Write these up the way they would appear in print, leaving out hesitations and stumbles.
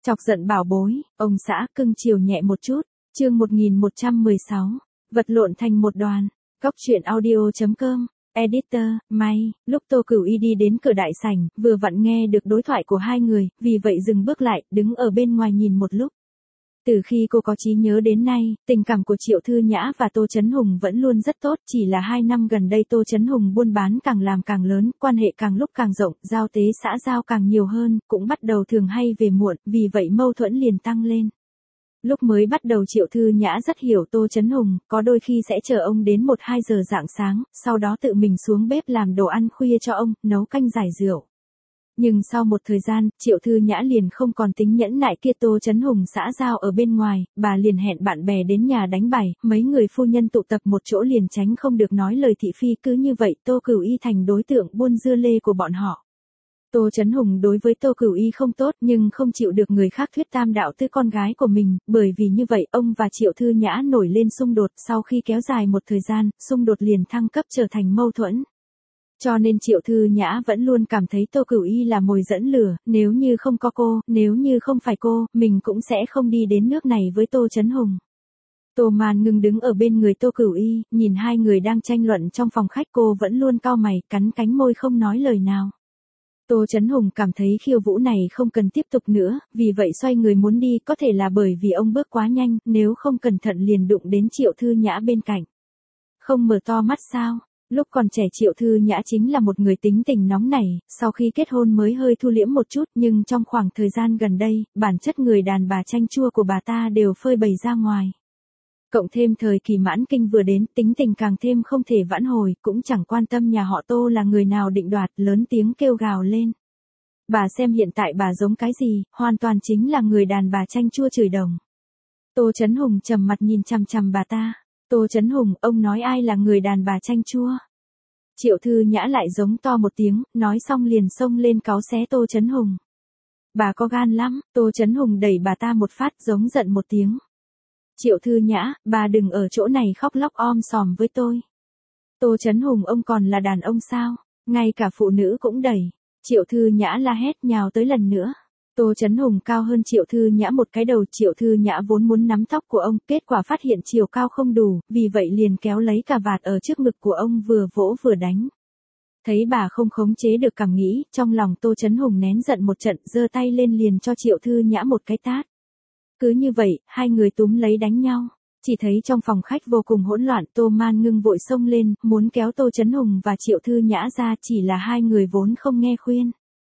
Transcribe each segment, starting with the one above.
Chọc giận bảo bối, ông xã cưng chiều nhẹ một chút. Chương 1116. Vật lộn thành một đoàn. Cóc truyện audio.com. Editor, May. Lúc Tô Cửu Y đi đến cửa đại sảnh, vừa vặn nghe được đối thoại của hai người, vì vậy dừng bước lại, đứng ở bên ngoài nhìn một lúc. Từ khi cô có trí nhớ đến nay, tình cảm của Triệu Thư Nhã và Tô Chấn Hùng vẫn luôn rất tốt, chỉ là 2 năm gần đây Tô Chấn Hùng buôn bán càng làm càng lớn, quan hệ càng lúc càng rộng, giao tế xã giao càng nhiều hơn, cũng bắt đầu thường hay về muộn, vì vậy mâu thuẫn liền tăng lên. Lúc mới bắt đầu Triệu Thư Nhã rất hiểu Tô Chấn Hùng, có đôi khi sẽ chờ ông đến 1-2 giờ rạng sáng, sau đó tự mình xuống bếp làm đồ ăn khuya cho ông, nấu canh giải rượu. Nhưng sau một thời gian, Triệu Thư Nhã liền không còn tính nhẫn nại kia. Tô Chấn Hùng xã giao ở bên ngoài, bà liền hẹn bạn bè đến nhà đánh bài, mấy người phu nhân tụ tập một chỗ liền tránh không được nói lời thị phi, cứ như vậy Tô Cửu Y thành đối tượng buôn dưa lê của bọn họ. Tô Chấn Hùng đối với Tô Cửu Y không tốt nhưng không chịu được người khác thuyết tam đạo tư con gái của mình, bởi vì như vậy ông và Triệu Thư Nhã nổi lên xung đột, sau khi kéo dài một thời gian, xung đột liền thăng cấp trở thành mâu thuẫn. Cho nên Triệu Thư Nhã vẫn luôn cảm thấy Tô Cửu Y là mồi dẫn lửa, nếu như không có cô, nếu như không phải cô, mình cũng sẽ không đi đến nước này với Tô Chấn Hùng. Tô Man Ngưng đứng ở bên người Tô Cửu Y, nhìn hai người đang tranh luận trong phòng khách, cô vẫn luôn cau mày, cắn cánh môi không nói lời nào. Tô Chấn Hùng cảm thấy khiêu vũ này không cần tiếp tục nữa, vì vậy xoay người muốn đi, có thể là bởi vì ông bước quá nhanh, nếu không cẩn thận liền đụng đến Triệu Thư Nhã bên cạnh. Không mở to mắt sao? Lúc còn trẻ Triệu Thư Nhã chính là một người tính tình nóng nảy, sau khi kết hôn mới hơi thu liễm một chút, nhưng trong khoảng thời gian gần đây, bản chất người đàn bà chanh chua của bà ta đều phơi bày ra ngoài. Cộng thêm thời kỳ mãn kinh vừa đến, tính tình càng thêm không thể vãn hồi, cũng chẳng quan tâm nhà họ Tô là người nào định đoạt, lớn tiếng kêu gào lên. Bà xem hiện tại bà giống cái gì, hoàn toàn chính là người đàn bà chanh chua chửi đồng. Tô Chấn Hùng trầm mặt nhìn chằm chằm bà ta. Tô Chấn Hùng, ông nói ai là người đàn bà chanh chua? Triệu Thư Nhã lại giống to một tiếng, nói xong liền xông lên cáu xé Tô Chấn Hùng. Bà có gan lắm. Tô Chấn Hùng đẩy bà ta một phát, giống giận một tiếng. Triệu Thư Nhã, bà đừng ở chỗ này khóc lóc om sòm với tôi. Tô Chấn Hùng, ông còn là đàn ông sao? Ngay cả phụ nữ cũng đẩy. Triệu Thư Nhã la hét nhào tới lần nữa. Tô Chấn Hùng cao hơn Triệu Thư Nhã một cái đầu, Triệu Thư Nhã vốn muốn nắm tóc của ông, kết quả phát hiện chiều cao không đủ, vì vậy liền kéo lấy cà vạt ở trước ngực của ông vừa vỗ vừa đánh. Thấy bà không khống chế được cảm nghĩ, trong lòng Tô Chấn Hùng nén giận một trận, giơ tay lên liền cho Triệu Thư Nhã một cái tát. Cứ như vậy, hai người túm lấy đánh nhau. Chỉ thấy trong phòng khách vô cùng hỗn loạn, Tô Man Ngưng vội xông lên, muốn kéo Tô Chấn Hùng và Triệu Thư Nhã ra, chỉ là hai người vốn không nghe khuyên.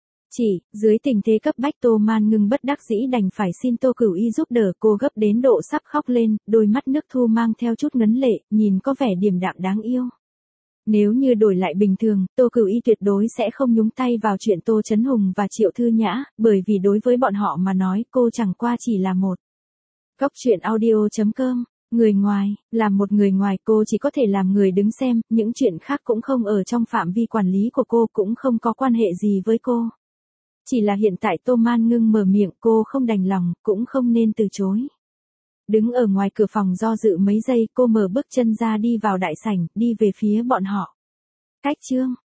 Dưới tình thế cấp bách Tô Man Ngưng bất đắc dĩ đành phải xin Tô Cửu Y giúp đỡ, cô gấp đến độ sắp khóc lên, đôi mắt nước thu mang theo chút ngấn lệ, nhìn có vẻ điềm đạm đáng yêu. Nếu như đổi lại bình thường, Tô Cửu Y tuyệt đối sẽ không nhúng tay vào chuyện Tô Chấn Hùng và Triệu Thư Nhã, bởi vì đối với bọn họ mà nói, cô chẳng qua chỉ là một. Cóc truyện audio.com. Người ngoài, làm một người ngoài cô chỉ có thể làm người đứng xem, những chuyện khác cũng không ở trong phạm vi quản lý của cô, cũng không có quan hệ gì với cô. Chỉ là hiện tại Tô Man Ngưng mở miệng, cô không đành lòng, cũng không nên từ chối. Đứng ở ngoài cửa phòng do dự mấy giây, cô mở bước chân ra đi vào đại sảnh, đi về phía bọn họ. Cách chương.